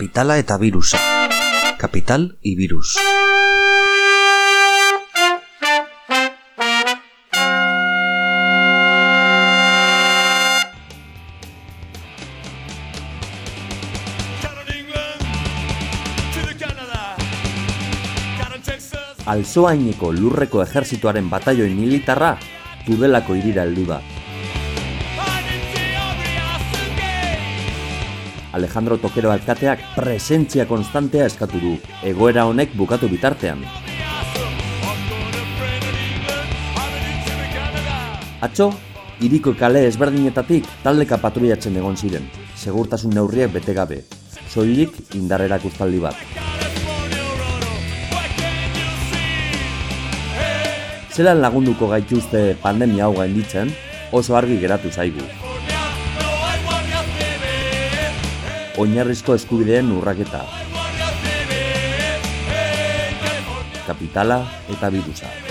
Kapitala eta birusa. Kapital y virus. Alzoaineko lurreko ejerzitoaren bataioi militarra Tudelako hirira heldu da. Alejandro Tokero alkateak presentzia konstantea eskatu du, egoera honek bukatu bitartean. Atzo, hiriko kale ezberdinetatik taldeka patruiatzen egon ziren, segurtasun neurriak bete gabe, soilik indar erakustaldi bat. Zelan lagunduko gaituzte pandemia hau gainditzen, oso argi geratu zaigu. Oinarrizko eskubideen urraketa. Kapitala eta birusa.